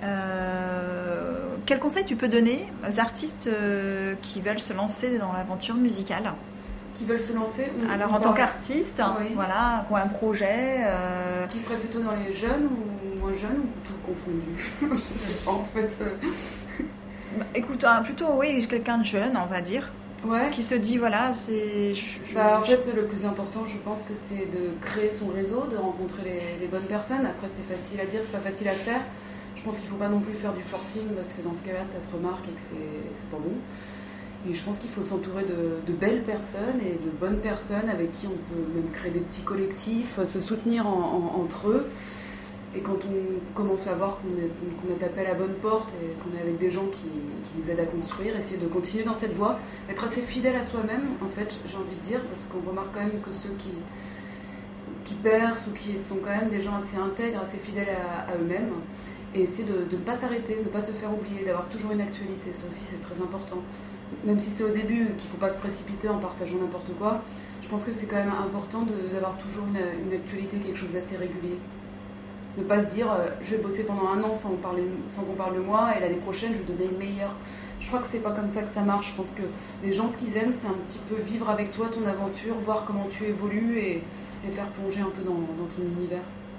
Euh, quel conseil tu peux donner aux artistes euh, qui veulent se lancer dans l'aventure musicale ? Qui veulent se lancer on, Alors on en tant qu'artiste, oui. Voilà, qui ont un projet. Euh... Qui serait plutôt dans les jeunes ou moins jeunes ou tout confondu ? Je sais pas en fait. Bah, écoute, hein, plutôt oui, quelqu'un de jeune, on va dire. Ouais. Qui se dit voilà, c'est. Je, je, bah, en je... fait, le plus important, je pense que c'est de créer son réseau, de rencontrer les, les bonnes personnes. Après, c'est facile à dire, c'est pas facile à faire. Je pense qu'il ne faut pas non plus faire du forcing parce que dans ce cas-là, ça se remarque et que c'est, c'est pas bon. Et je pense qu'il faut s'entourer de, de belles personnes et de bonnes personnes avec qui on peut même créer des petits collectifs, se soutenir en, en, entre eux. Et quand on commence à voir qu'on, est, qu'on a tapé à la bonne porte et qu'on est avec des gens qui, qui nous aident à construire, essayer de continuer dans cette voie, être assez fidèle à soi-même, en fait, j'ai envie de dire, parce qu'on remarque quand même que ceux qui, qui percent ou qui sont quand même des gens assez intègres, assez fidèles à, à eux-mêmes, et essayer de, de ne pas s'arrêter, de ne pas se faire oublier, d'avoir toujours une actualité. Ça aussi, c'est très important. Même si c'est au début qu'il ne faut pas se précipiter en partageant n'importe quoi, je pense que c'est quand même important de, d'avoir toujours une, une actualité, quelque chose d'assez régulier. Ne pas se dire euh, je vais bosser pendant un an sans, parler, sans qu'on parle de moi et l'année prochaine je vais devenir meilleure. Je crois que c'est pas comme ça que ça marche. Je pense que les gens, ce qu'ils aiment, c'est un petit peu vivre avec toi ton aventure, voir comment tu évolues et, et faire plonger un peu dans, dans ton univers.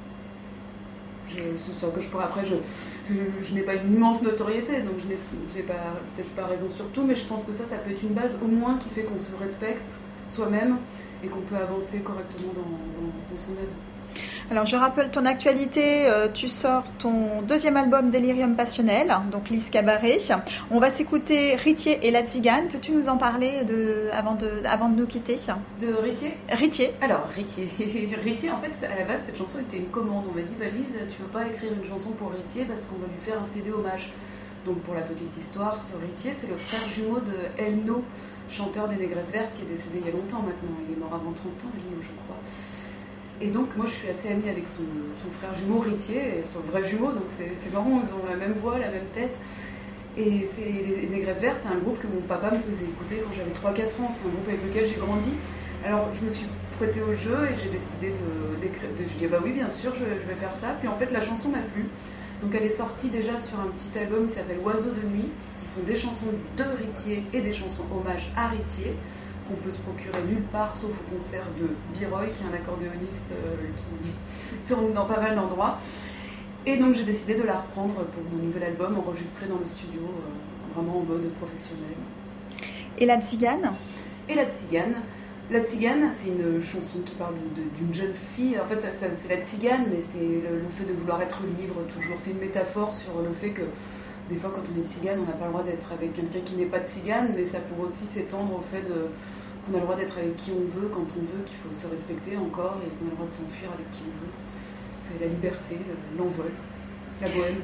Je, c'est ça que je pourrais. Après, je, je, je n'ai pas une immense notoriété, donc je n'ai j'ai pas, peut-être pas raison sur tout, mais je pense que ça, ça peut être une base au moins qui fait qu'on se respecte soi-même et qu'on peut avancer correctement dans, dans, dans son œuvre. Alors je rappelle ton actualité, euh, tu sors ton deuxième album Délirium Passionnel, donc Lise Cabaret. On va s'écouter Ritier et la Tzigane. Peux-tu nous en parler de, avant, de, avant de nous quitter ? De Ritier ? Ritier. Alors Ritier. Ritier, en fait, à la base, cette chanson était une commande. On m'a dit, bah, Lise, tu veux pas écrire une chanson pour Ritier parce qu'on va lui faire un C D hommage. Donc pour la petite histoire, sur Ritier, c'est le frère jumeau de Elno, chanteur des Négresses Vertes, qui est décédé il y a longtemps maintenant. Il est mort avant trente ans, Elno, je crois. Et donc moi je suis assez amie avec son, son frère jumeau Ritier, son vrai jumeau, donc c'est, c'est marrant, ils ont la même voix, la même tête. Et c'est, les Négresses Vertes, c'est un groupe que mon papa me faisait écouter quand j'avais trois quatre ans, c'est un groupe avec lequel j'ai grandi. Alors je me suis prêtée au jeu et j'ai décidé de, d'écrire. De, je dis bah oui bien sûr je, je vais faire ça. Puis en fait la chanson m'a plu. Donc elle est sortie déjà sur un petit album qui s'appelle Oiseaux de nuit, qui sont des chansons de Ritier et des chansons hommage à Ritier, qu'on peut se procurer nulle part sauf au concert de Biroy, qui est un accordéoniste euh, qui tourne dans pas mal d'endroits. Et donc j'ai décidé de la reprendre pour mon nouvel album, enregistré dans le studio, euh, vraiment en mode professionnel. Et la tzigane ? Et la tzigane. La tzigane, c'est une chanson qui parle de, de, d'une jeune fille. En fait, ça, ça, c'est la tzigane, mais c'est le, le fait de vouloir être libre toujours. C'est une métaphore sur le fait que des fois, quand on est tzigane, on n'a pas le droit d'être avec quelqu'un qui n'est pas tzigane, mais ça pourrait aussi s'étendre au fait de, qu'on a le droit d'être avec qui on veut, quand on veut, qu'il faut se respecter encore et qu'on a le droit de s'enfuir avec qui on veut. C'est la liberté, le, l'envol, la bohème.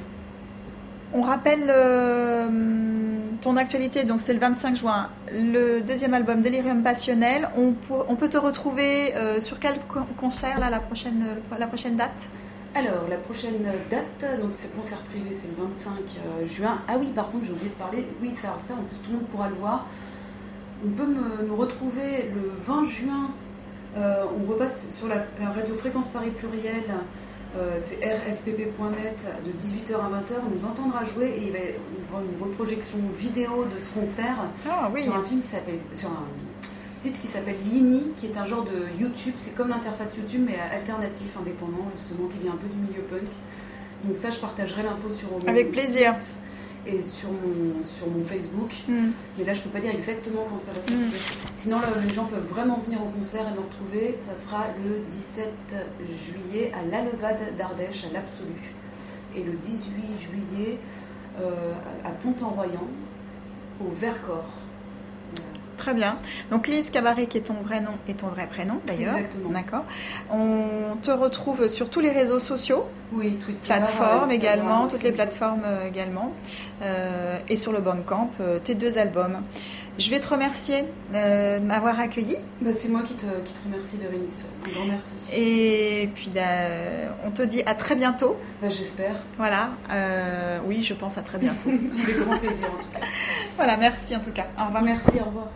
On rappelle euh, ton actualité, donc c'est le vingt-cinq juin, le deuxième album Délirium Passionnel. On, pour, on peut te retrouver euh, sur quel concert là, la, prochaine, la prochaine date ? Alors, la prochaine date, donc c'est le concert privé, c'est le vingt-cinq juin. Ah oui, par contre, j'ai oublié de parler. Oui, ça, ça en plus, tout le monde pourra le voir. On peut me, nous retrouver le vingt juin. Euh, on repasse sur la, la radio Fréquence Paris Pluriel. Euh, c'est r f p p point net de dix-huit heures à vingt heures. On nous entendra jouer et il va y avoir une reprojection vidéo de ce concert ah, oui. sur un film qui s'appelle, sur un site qui s'appelle Lini, qui est un genre de YouTube. C'est comme l'interface YouTube mais alternatif, indépendant justement, qui vient un peu du milieu punk. Donc ça, je partagerai l'info sur mon avec plaisir site et sur mon, sur mon Facebook. Mm. Mais là, je peux pas dire exactement quand ça va sortir. Mm. Sinon, là, les gens peuvent vraiment venir au concert et me retrouver. Ça sera le dix-sept juillet à la Levade d'Ardèche, à l'Absolu. Et le dix-huit juillet euh, à Pont-en-Royan, au Vercors. Voilà. Très bien. Donc Lise Cabaret, qui est ton vrai nom et ton vrai prénom d'ailleurs. Exactement. D'accord. On te retrouve sur tous les réseaux sociaux. Oui, Twitter, plateformes Instagram, également, toutes Facebook. les plateformes euh, également, euh, et sur le Bandcamp, euh, tes deux albums. Je vais te remercier euh, de m'avoir accueilli. Bah, c'est moi qui te, qui te remercie, Bérénice. Un grand merci. Et puis euh, on te dit à très bientôt. Bah, j'espère. Voilà. Euh, oui, je pense à très bientôt. Avec grand plaisir en tout cas. Voilà, merci en tout cas. Au revoir. Merci, au revoir.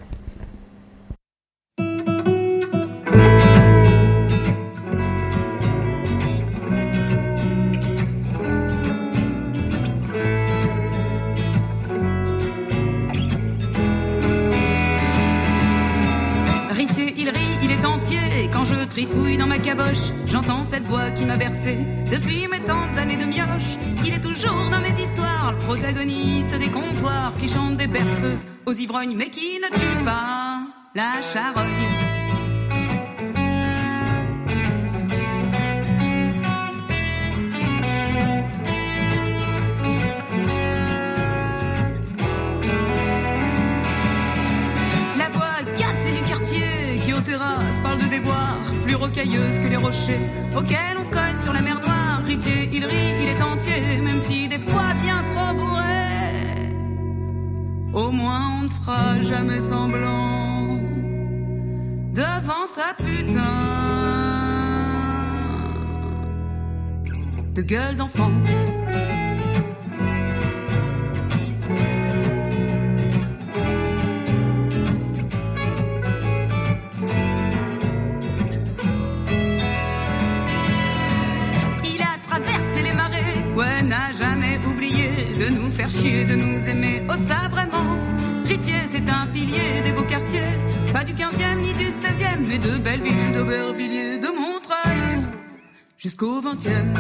Quand je trifouille dans ma caboche, j'entends cette voix qui m'a bercé depuis mes tantes années de mioche. Il est toujours dans mes histoires, le protagoniste des comptoirs qui chante des berceuses aux ivrognes, mais qui ne tue pas la charogne. Terrasse parle de déboires plus rocailleuses que les rochers auxquels on se cogne sur la mer Noire. Ritier, il rit, il est entier, même si des fois bien trop bourré. Au moins on ne fera jamais semblant devant sa putain de gueule d'enfant. N'a jamais oublié de nous faire chier, de nous aimer. Oh ça vraiment, Ritier c'est un pilier des beaux quartiers, pas du quinzième ni du seizième, mais de Belleville, d'Aubervilliers, de Montreuil jusqu'au vingtième.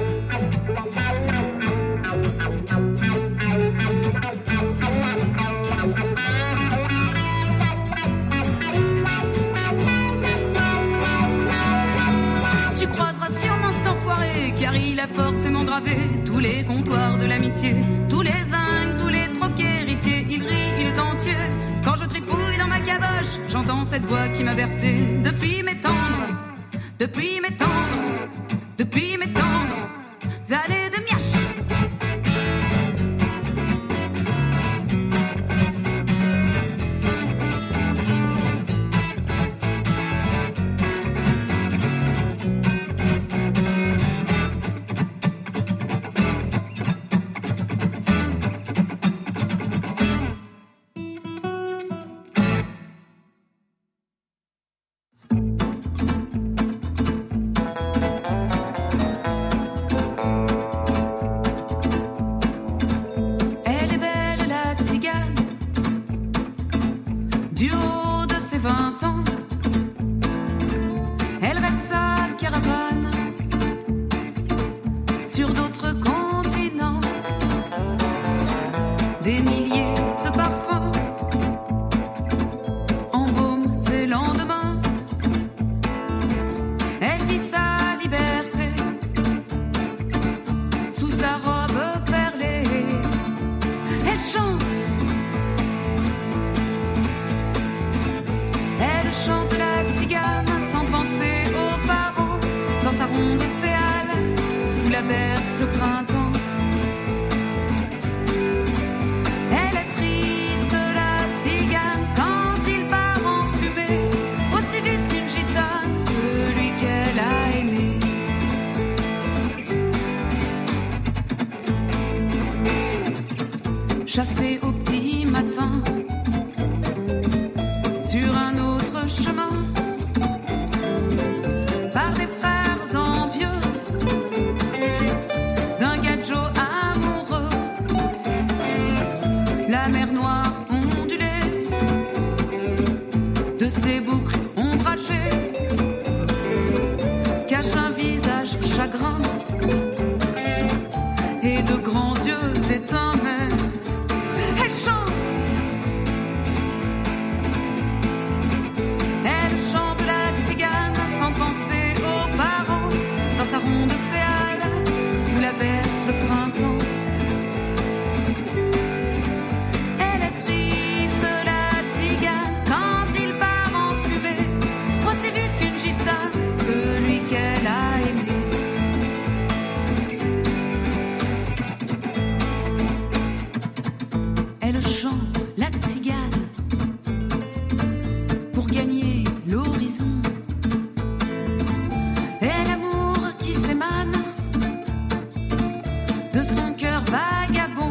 Tu croiseras sûrement cet enfoiré, car il a forcément gravé tous les comptoirs de l'amitié, tous les zincs, tous les troquets. Ritier, il rit, il est entier. Quand je trifouille dans ma caboche, j'entends cette voix qui m'a bercé depuis mes tendres, depuis mes tendres, depuis mes tendres années de mioche. ronde féale où la berce le printemps. Elle est triste, la tzigane, quand il part en fumée, aussi vite qu'une gitane, celui qu'elle a aimé. Chassée au petit matin sur un autre chemin par des frères envieux d'un gadjo amoureux, la mer noire ondulée de ses boucles ombragées cache un visage chagrin et de grands yeux éteints. Mais elle chante, elle chante la tzigane sans penser aux parents, dans sa ronde féale où la berce le printemps. Elle est triste la tzigane quand il part en fumée, aussi vite qu'une gitane, celui qu'elle a aimé. Elle chante la tzigane pour gagner l'horizon. Et l'amour qui s'émane de son cœur vagabond,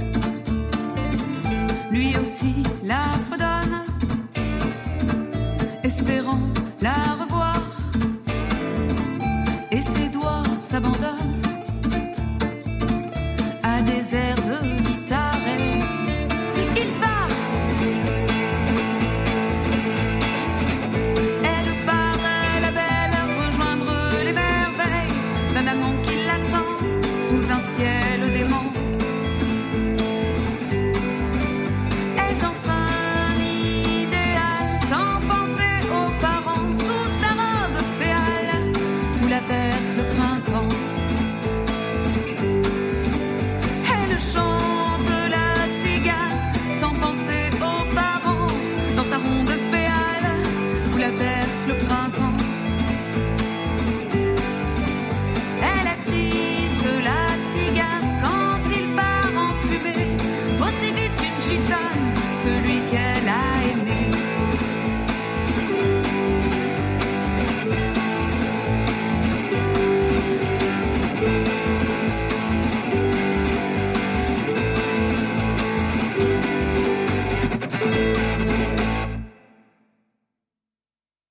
lui aussi la fredonne, espérant la revoir